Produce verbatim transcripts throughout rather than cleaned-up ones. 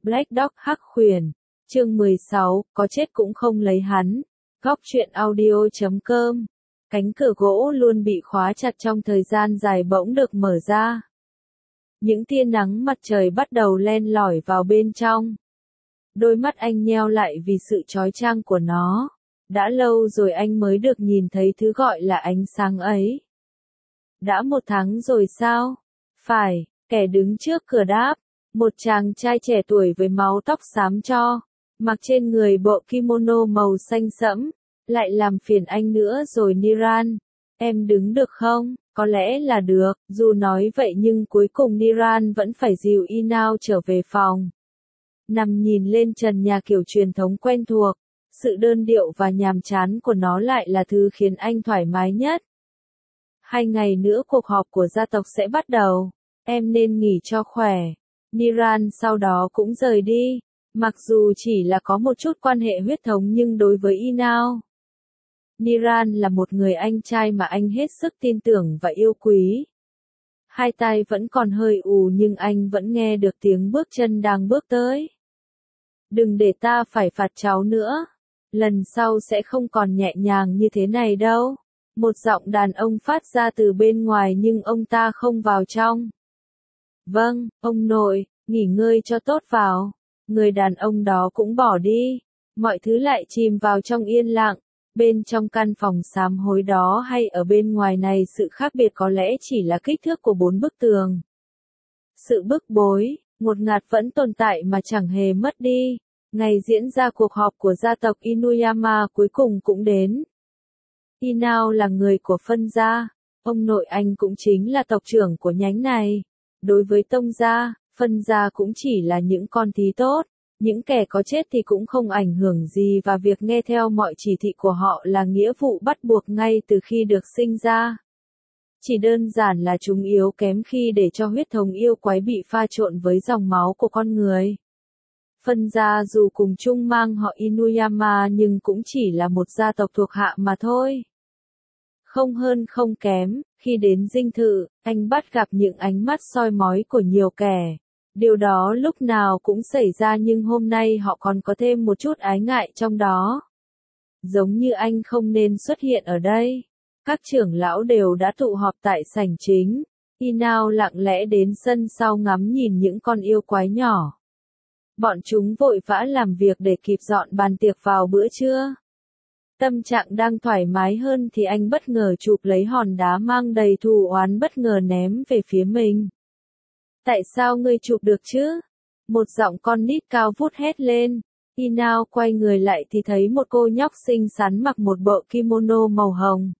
Black Dog Hắc Khuyển, chương mười sáu, có chết cũng không lấy hắn. Góc truyện audio chấm com. Cánh cửa gỗ luôn bị khóa chặt trong thời gian dài bỗng được mở ra. Những tia nắng mặt trời bắt đầu len lỏi vào bên trong. Đôi mắt anh nheo lại vì sự chói chang của nó. Đã lâu rồi anh mới được nhìn thấy thứ gọi là ánh sáng ấy. Đã một tháng rồi sao? Phải, kẻ đứng trước cửa đáp. Một chàng trai trẻ tuổi với mái tóc xám tro, mặc trên người bộ kimono màu xanh sẫm, lại làm phiền anh nữa rồi Niran. Em đứng được không? Có lẽ là được, dù nói vậy nhưng cuối cùng Niran vẫn phải dìu Inao trở về phòng. Nằm nhìn lên trần nhà kiểu truyền thống quen thuộc, sự đơn điệu và nhàm chán của nó lại là thứ khiến anh thoải mái nhất. Hai ngày nữa cuộc họp của gia tộc sẽ bắt đầu, em nên nghỉ cho khỏe. Niran sau đó cũng rời đi, mặc dù chỉ là có một chút quan hệ huyết thống nhưng đối với Inao, Niran là một người anh trai mà anh hết sức tin tưởng và yêu quý. Hai tai vẫn còn hơi ù nhưng anh vẫn nghe được tiếng bước chân đang bước tới. Đừng để ta phải phạt cháu nữa, lần sau sẽ không còn nhẹ nhàng như thế này đâu. Một giọng đàn ông phát ra từ bên ngoài nhưng ông ta không vào trong. Vâng, ông nội, nghỉ ngơi cho tốt vào. Người đàn ông đó cũng bỏ đi. Mọi thứ lại chìm vào trong yên lặng. Bên trong căn phòng xám hối đó hay ở bên ngoài này sự khác biệt có lẽ chỉ là kích thước của bốn bức tường. Sự bức bối, ngột ngạt vẫn tồn tại mà chẳng hề mất đi. Ngày diễn ra cuộc họp của gia tộc Inuyama cuối cùng cũng đến. Inao là người của phân gia. Ông nội anh cũng chính là tộc trưởng của nhánh này. Đối với tông gia, phân gia cũng chỉ là những con thí tốt, những kẻ có chết thì cũng không ảnh hưởng gì và việc nghe theo mọi chỉ thị của họ là nghĩa vụ bắt buộc ngay từ khi được sinh ra. Chỉ đơn giản là chúng yếu kém khi để cho huyết thống yêu quái bị pha trộn với dòng máu của con người. Phân gia dù cùng chung mang họ Inuyama nhưng cũng chỉ là một gia tộc thuộc hạ mà thôi. Không hơn không kém, khi đến dinh thự, anh bắt gặp những ánh mắt soi mói của nhiều kẻ. Điều đó lúc nào cũng xảy ra nhưng hôm nay họ còn có thêm một chút ái ngại trong đó. Giống như anh không nên xuất hiện ở đây. Các trưởng lão đều đã tụ họp tại sảnh chính. Inao lặng lẽ đến sân sau ngắm nhìn những con yêu quái nhỏ. Bọn chúng vội vã làm việc để kịp dọn bàn tiệc vào bữa trưa. Tâm trạng đang thoải mái hơn thì anh bất ngờ chụp lấy hòn đá mang đầy thù oán bất ngờ ném về phía mình. Tại sao ngươi chụp được chứ? Một giọng con nít cao vút hét lên. Inao quay người lại thì thấy một cô nhóc xinh xắn mặc một bộ kimono màu hồng.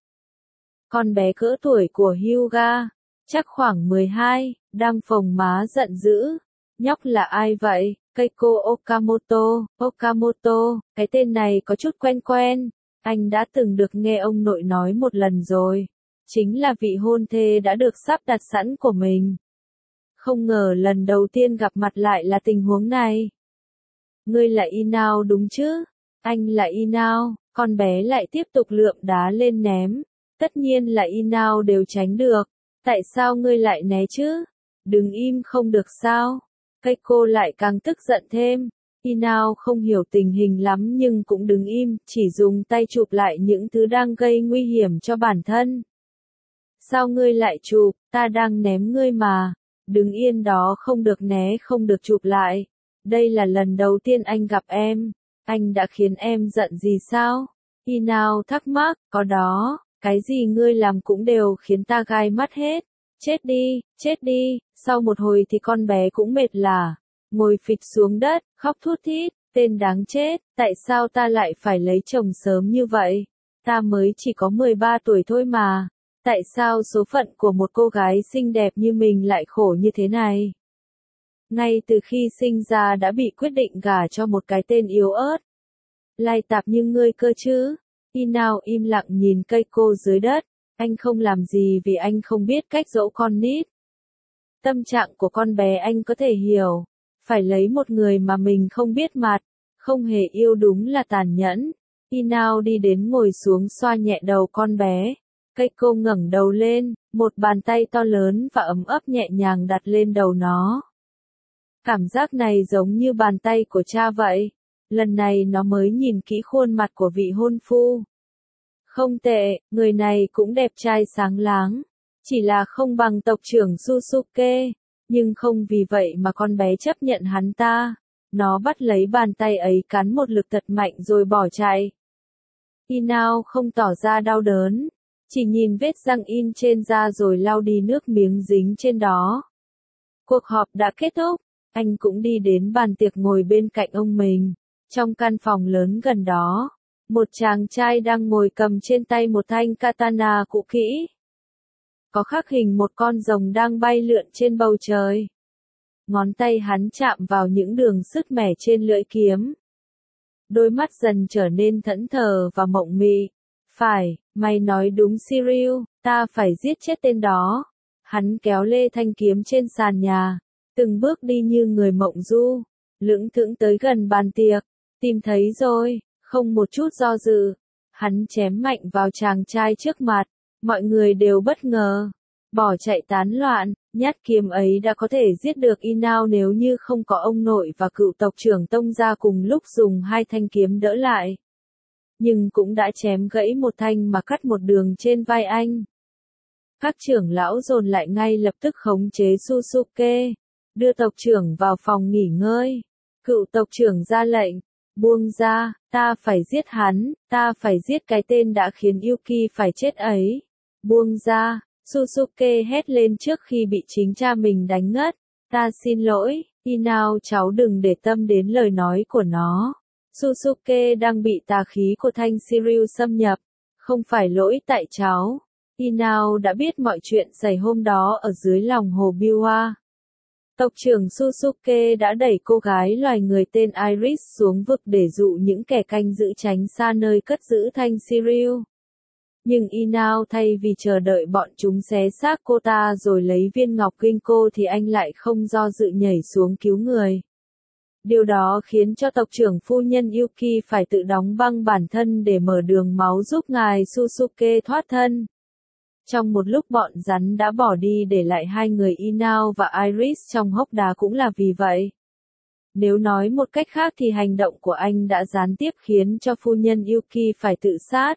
Con bé cỡ tuổi của Hyuga, chắc khoảng mười hai, đang phồng má giận dữ. Nhóc là ai vậy? Keiko Okamoto. Okamoto, cái tên này có chút quen quen. Anh đã từng được nghe ông nội nói một lần rồi. Chính là vị hôn thê đã được sắp đặt sẵn của mình. Không ngờ lần đầu tiên gặp mặt lại là tình huống này. Ngươi là Inao đúng chứ? Anh là Inao. Con bé lại tiếp tục lượm đá lên ném. Tất nhiên là Inao đều tránh được. Tại sao ngươi lại né chứ? Đừng im không được sao? Keiko lại càng tức giận thêm. Inao không hiểu tình hình lắm nhưng cũng đứng im, chỉ dùng tay chụp lại những thứ đang gây nguy hiểm cho bản thân. Sao ngươi lại chụp, ta đang ném ngươi mà. Đứng yên đó không được né không được chụp lại. Đây là lần đầu tiên anh gặp em. Anh đã khiến em giận gì sao? Inao thắc mắc, có đó, cái gì ngươi làm cũng đều khiến ta gai mắt hết. Chết đi, chết đi, sau một hồi thì con bé cũng mệt lả. Ngồi phịch xuống đất, khóc thút thít, tên đáng chết, tại sao ta lại phải lấy chồng sớm như vậy? Ta mới chỉ có mười ba tuổi thôi mà. Tại sao số phận của một cô gái xinh đẹp như mình lại khổ như thế này? Ngay từ khi sinh ra đã bị quyết định gả cho một cái tên yếu ớt. Lai tạp như ngươi cơ chứ? Inao im lặng nhìn Keiko dưới đất. Anh không làm gì vì anh không biết cách dỗ con nít. Tâm trạng của con bé anh có thể hiểu. Phải lấy một người mà mình không biết mặt, không hề yêu đúng là tàn nhẫn. Inao đi đến ngồi xuống xoa nhẹ đầu con bé. Keiko ngẩng đầu lên, một bàn tay to lớn và ấm ấp nhẹ nhàng đặt lên đầu nó. Cảm giác này giống như bàn tay của cha vậy. Lần này nó mới nhìn kỹ khuôn mặt của vị hôn phu. Không tệ, người này cũng đẹp trai sáng láng. Chỉ là không bằng tộc trưởng Susuke. Nhưng không vì vậy mà con bé chấp nhận hắn ta. Nó bắt lấy bàn tay ấy cắn một lực thật mạnh rồi bỏ chạy. Inao không tỏ ra đau đớn. Chỉ nhìn vết răng in trên da rồi lau đi nước miếng dính trên đó. Cuộc họp đã kết thúc. Anh cũng đi đến bàn tiệc ngồi bên cạnh ông mình. Trong căn phòng lớn gần đó, một chàng trai đang ngồi cầm trên tay một thanh katana cũ kỹ. Có khắc hình một con rồng đang bay lượn trên bầu trời. Ngón tay hắn chạm vào những đường sứt mẻ trên lưỡi kiếm. Đôi mắt dần trở nên thẫn thờ và mộng mị. Phải, mày nói đúng Shiryu, ta phải giết chết tên đó. Hắn kéo lê thanh kiếm trên sàn nhà, từng bước đi như người mộng du, lững thững tới gần bàn tiệc. Tìm thấy rồi, không một chút do dự. Hắn chém mạnh vào chàng trai trước mặt, mọi người đều bất ngờ. Bỏ chạy tán loạn, nhát kiếm ấy đã có thể giết được Inao nếu như không có ông nội và cựu tộc trưởng tông gia cùng lúc dùng hai thanh kiếm đỡ lại. Nhưng cũng đã chém gãy một thanh mà cắt một đường trên vai anh. Các trưởng lão dồn lại ngay lập tức khống chế Susuke, đưa tộc trưởng vào phòng nghỉ ngơi. Cựu tộc trưởng ra lệnh, buông ra, ta phải giết hắn, ta phải giết cái tên đã khiến Yuki phải chết ấy. Buông ra, Susuke hét lên trước khi bị chính cha mình đánh ngất. Ta xin lỗi, Inao cháu đừng để tâm đến lời nói của nó. Susuke đang bị tà khí của thanh Shiryu xâm nhập, không phải lỗi tại cháu. Inao đã biết mọi chuyện xảy hôm đó ở dưới lòng hồ Biwa. Tộc trưởng Susuke đã đẩy cô gái loài người tên Iris xuống vực để dụ những kẻ canh giữ tránh xa nơi cất giữ thanh Shiryu. Nhưng Inao thay vì chờ đợi bọn chúng xé xác cô ta rồi lấy viên ngọc Ginkgo thì anh lại không do dự nhảy xuống cứu người. Điều đó khiến cho tộc trưởng phu nhân Yuki phải tự đóng băng bản thân để mở đường máu giúp ngài Susuke thoát thân. Trong một lúc bọn rắn đã bỏ đi để lại hai người Inao và Iris trong hốc đá cũng là vì vậy. Nếu nói một cách khác thì hành động của anh đã gián tiếp khiến cho phu nhân Yuki phải tự sát.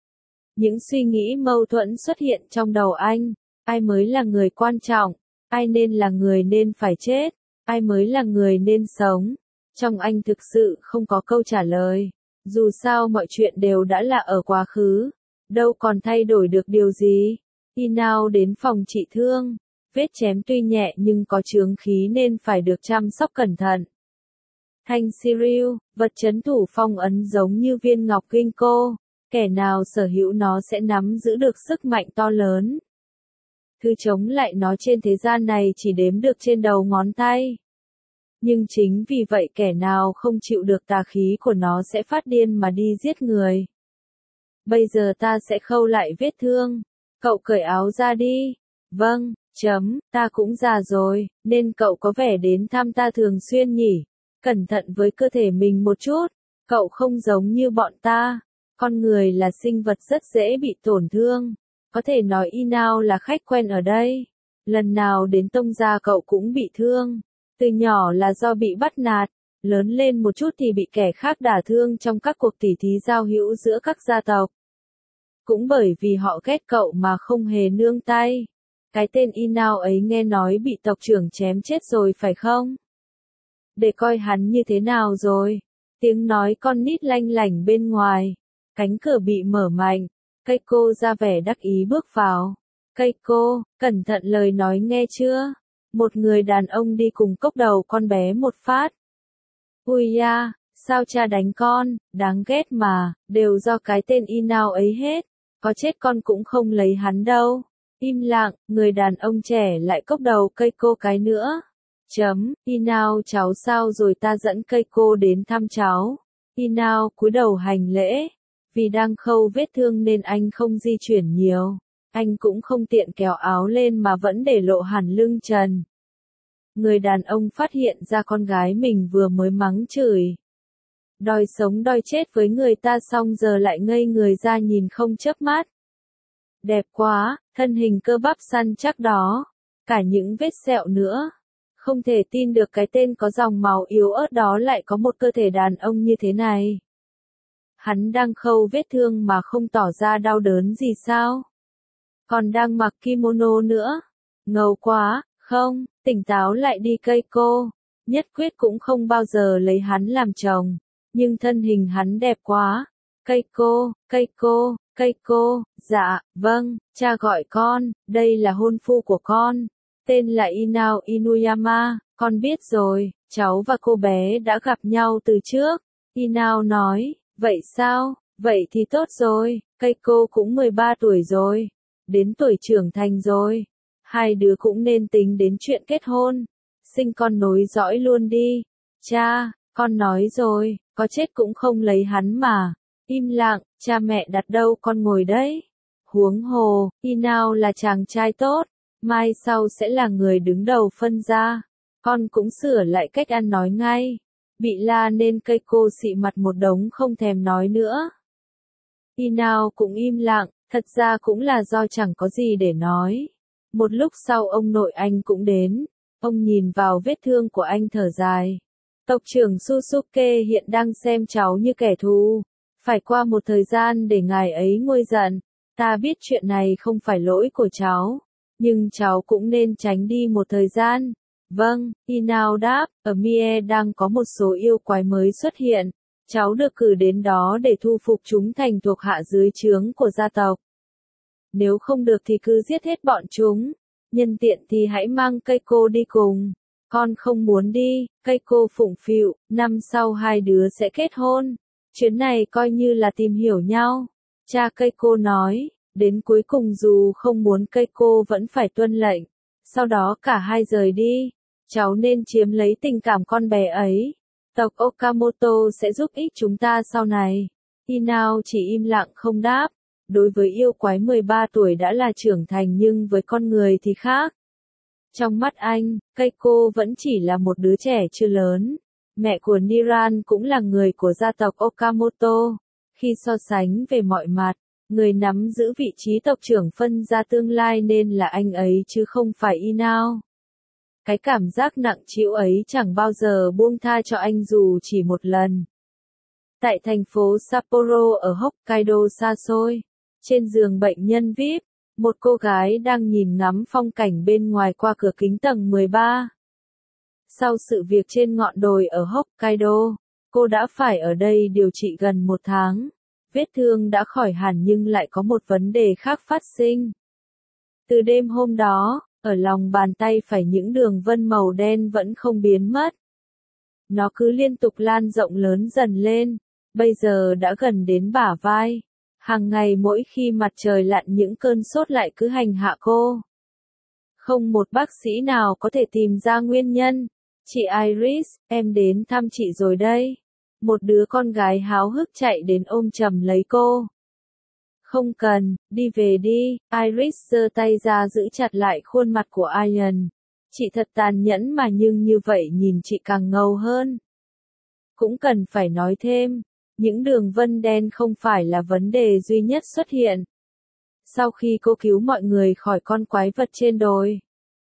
Những suy nghĩ mâu thuẫn xuất hiện trong đầu anh. Ai mới là người quan trọng? Ai nên là người nên phải chết? Ai mới là người nên sống? Trong anh thực sự không có câu trả lời. Dù sao mọi chuyện đều đã là ở quá khứ. Đâu còn thay đổi được điều gì? Inao đến phòng trị thương. Vết chém tuy nhẹ nhưng có chướng khí nên phải được chăm sóc cẩn thận. Thanh Shiryu, vật trấn thủ phong ấn giống như viên ngọc Ginkgo. Kẻ nào sở hữu nó sẽ nắm giữ được sức mạnh to lớn. Thứ chống lại nó trên thế gian này chỉ đếm được trên đầu ngón tay. Nhưng chính vì vậy kẻ nào không chịu được tà khí của nó sẽ phát điên mà đi giết người. Bây giờ ta sẽ khâu lại vết thương. Cậu cởi áo ra đi. Vâng, chấm, ta cũng già rồi, nên cậu có vẻ đến thăm ta thường xuyên nhỉ. Cẩn thận với cơ thể mình một chút. Cậu không giống như bọn ta. Con người là sinh vật rất dễ bị tổn thương. Có thể nói Inao là khách quen ở đây. Lần nào đến tông gia cậu cũng bị thương. Từ nhỏ là do bị bắt nạt. Lớn lên một chút thì bị kẻ khác đả thương trong các cuộc tỉ thí giao hữu giữa các gia tộc. Cũng bởi vì họ ghét cậu mà không hề nương tay. Cái tên Inao ấy nghe nói bị tộc trưởng chém chết rồi phải không? Để coi hắn như thế nào rồi. Tiếng nói con nít lanh lảnh bên ngoài. Cánh cửa bị mở mạnh. Keiko ra vẻ đắc ý bước vào. Keiko, cẩn thận lời nói nghe chưa? Một người đàn ông đi cùng cốc đầu con bé một phát. Ui da, sao cha đánh con, đáng ghét mà, đều do cái tên Inao ấy hết. Có chết con cũng không lấy hắn đâu. Im lặng, người đàn ông trẻ lại cốc đầu Keiko cái nữa. Chấm, Inao cháu sao rồi ta dẫn Keiko đến thăm cháu. Inao cúi đầu hành lễ. Vì đang khâu vết thương nên anh không di chuyển nhiều. Anh cũng không tiện kéo áo lên mà vẫn để lộ hẳn lưng trần. Người đàn ông phát hiện ra con gái mình vừa mới mắng chửi. Đòi sống đòi chết với người ta xong giờ lại ngây người ra nhìn không chớp mắt. Đẹp quá, thân hình cơ bắp săn chắc đó. Cả những vết sẹo nữa. Không thể tin được cái tên có dòng máu yếu ớt đó lại có một cơ thể đàn ông như thế này. Hắn đang khâu vết thương mà không tỏ ra đau đớn gì sao? Còn đang mặc kimono nữa. Ngầu quá, không, tỉnh táo lại đi Keiko. Nhất quyết cũng không bao giờ lấy hắn làm chồng. Nhưng thân hình hắn đẹp quá. Keiko, Keiko, Keiko, dạ, vâng, cha gọi con, đây là hôn phu của con. Tên là Inao Inuyama, con biết rồi, cháu và cô bé đã gặp nhau từ trước. Inao nói, vậy sao, vậy thì tốt rồi, Keiko cũng mười ba tuổi rồi, đến tuổi trưởng thành rồi. Hai đứa cũng nên tính đến chuyện kết hôn, sinh con nối dõi luôn đi. Cha, con nói rồi, có chết cũng không lấy hắn mà. Im lặng, cha mẹ đặt đâu con ngồi đấy. Huống hồ, Inao là chàng trai tốt, mai sau sẽ là người đứng đầu phân gia. Con cũng sửa lại cách ăn nói ngay. Bị la nên Keiko xị mặt một đống không thèm nói nữa. Inao cũng im lặng, thật ra cũng là do chẳng có gì để nói. Một lúc sau ông nội anh cũng đến. Ông nhìn vào vết thương của anh thở dài. Tộc trưởng Susuke hiện đang xem cháu như kẻ thù. Phải qua một thời gian để ngài ấy nguôi giận. Ta biết chuyện này không phải lỗi của cháu. Nhưng cháu cũng nên tránh đi một thời gian. Vâng, Inao đáp, ở Mie đang có một số yêu quái mới xuất hiện. Cháu được cử đến đó để thu phục chúng thành thuộc hạ dưới trướng của gia tộc. Nếu không được thì cứ giết hết bọn chúng. Nhân tiện thì hãy mang Keiko đi cùng. Con không muốn đi, Keiko phụng phịu, năm sau hai đứa sẽ kết hôn. Chuyến này coi như là tìm hiểu nhau. Cha Keiko nói, đến cuối cùng dù không muốn Keiko vẫn phải tuân lệnh. Sau đó cả hai rời đi. Cháu nên chiếm lấy tình cảm con bé ấy. Tộc Okamoto sẽ giúp ích chúng ta sau này. Inao chỉ im lặng không đáp. Đối với yêu quái mười ba tuổi đã là trưởng thành nhưng với con người thì khác. Trong mắt anh, Keiko vẫn chỉ là một đứa trẻ chưa lớn. Mẹ của Niran cũng là người của gia tộc Okamoto. Khi so sánh về mọi mặt, người nắm giữ vị trí tộc trưởng phân gia tương lai nên là anh ấy chứ không phải Inao. Cái cảm giác nặng trĩu ấy chẳng bao giờ buông tha cho anh dù chỉ một lần. Tại thành phố Sapporo ở Hokkaido xa xôi, trên giường bệnh nhân vi ai pi, một cô gái đang nhìn ngắm phong cảnh bên ngoài qua cửa kính tầng mười ba. Sau sự việc trên ngọn đồi ở Hokkaido, cô đã phải ở đây điều trị gần một tháng. Vết thương đã khỏi hẳn nhưng lại có một vấn đề khác phát sinh. Từ đêm hôm đó, ở lòng bàn tay phải những đường vân màu đen vẫn không biến mất. Nó cứ liên tục lan rộng lớn dần lên, bây giờ đã gần đến bả vai. Hàng ngày mỗi khi mặt trời lặn những cơn sốt lại cứ hành hạ cô. Không một bác sĩ nào có thể tìm ra nguyên nhân. Chị Iris, em đến thăm chị rồi đây. Một đứa con gái háo hức chạy đến ôm chầm lấy cô. Không cần, đi về đi, Iris giơ tay ra giữ chặt lại khuôn mặt của Ian. Chị thật tàn nhẫn mà nhưng như vậy nhìn chị càng ngầu hơn. Cũng cần phải nói thêm, những đường vân đen không phải là vấn đề duy nhất xuất hiện. Sau khi cô cứu mọi người khỏi con quái vật trên đồi,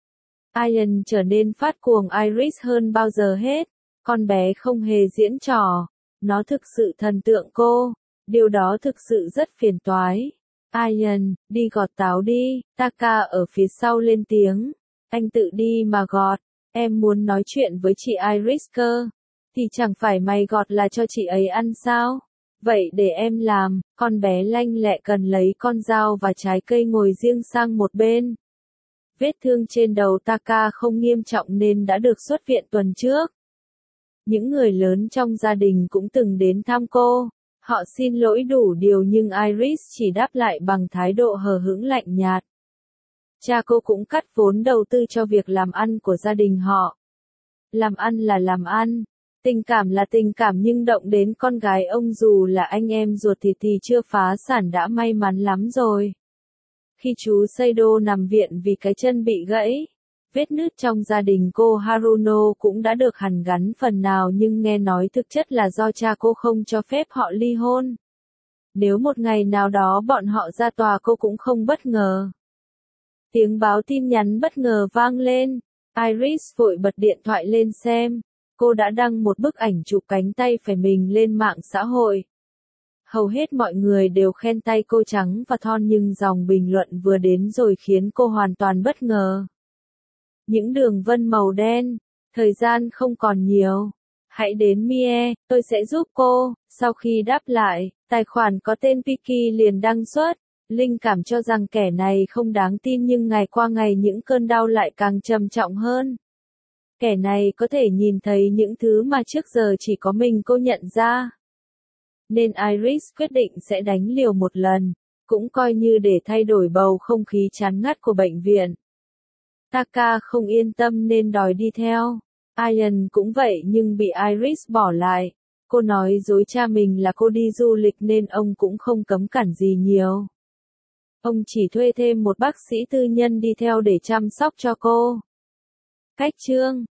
Ian trở nên phát cuồng Iris hơn bao giờ hết. Con bé không hề diễn trò, nó thực sự thần tượng cô. Điều đó thực sự rất phiền toái. Ian, đi gọt táo đi, Taka ở phía sau lên tiếng. Anh tự đi mà gọt, em muốn nói chuyện với chị Iris cơ. Thì chẳng phải mày gọt là cho chị ấy ăn sao? Vậy để em làm, con bé lanh lẹ cần lấy con dao và trái cây ngồi riêng sang một bên. Vết thương trên đầu Taka không nghiêm trọng nên đã được xuất viện tuần trước. Những người lớn trong gia đình cũng từng đến thăm cô. Họ xin lỗi đủ điều nhưng Iris chỉ đáp lại bằng thái độ hờ hững lạnh nhạt. Cha cô cũng cắt vốn đầu tư cho việc làm ăn của gia đình họ. Làm ăn là làm ăn, tình cảm là tình cảm nhưng động đến con gái ông dù là anh em ruột thì thì chưa phá sản đã may mắn lắm rồi. Khi chú Seido nằm viện vì cái chân bị gãy, vết nứt trong gia đình cô Haruno cũng đã được hàn gắn phần nào nhưng nghe nói thực chất là do cha cô không cho phép họ ly hôn. Nếu một ngày nào đó bọn họ ra tòa cô cũng không bất ngờ. Tiếng báo tin nhắn bất ngờ vang lên. Iris vội bật điện thoại lên xem. Cô đã đăng một bức ảnh chụp cánh tay phải mình lên mạng xã hội. Hầu hết mọi người đều khen tay cô trắng và thon nhưng dòng bình luận vừa đến rồi khiến cô hoàn toàn bất ngờ. Những đường vân màu đen, thời gian không còn nhiều. Hãy đến Mie, tôi sẽ giúp cô. Sau khi đáp lại, tài khoản có tên Vicky liền đăng xuất. Linh cảm cho rằng kẻ này không đáng tin nhưng ngày qua ngày những cơn đau lại càng trầm trọng hơn. Kẻ này có thể nhìn thấy những thứ mà trước giờ chỉ có mình cô nhận ra. Nên Iris quyết định sẽ đánh liều một lần, cũng coi như để thay đổi bầu không khí chán ngắt của bệnh viện. Taka không yên tâm nên đòi đi theo. Ian cũng vậy nhưng bị Iris bỏ lại. Cô nói dối cha mình là cô đi du lịch nên ông cũng không cấm cản gì nhiều. Ông chỉ thuê thêm một bác sĩ tư nhân đi theo để chăm sóc cho cô. Cách chương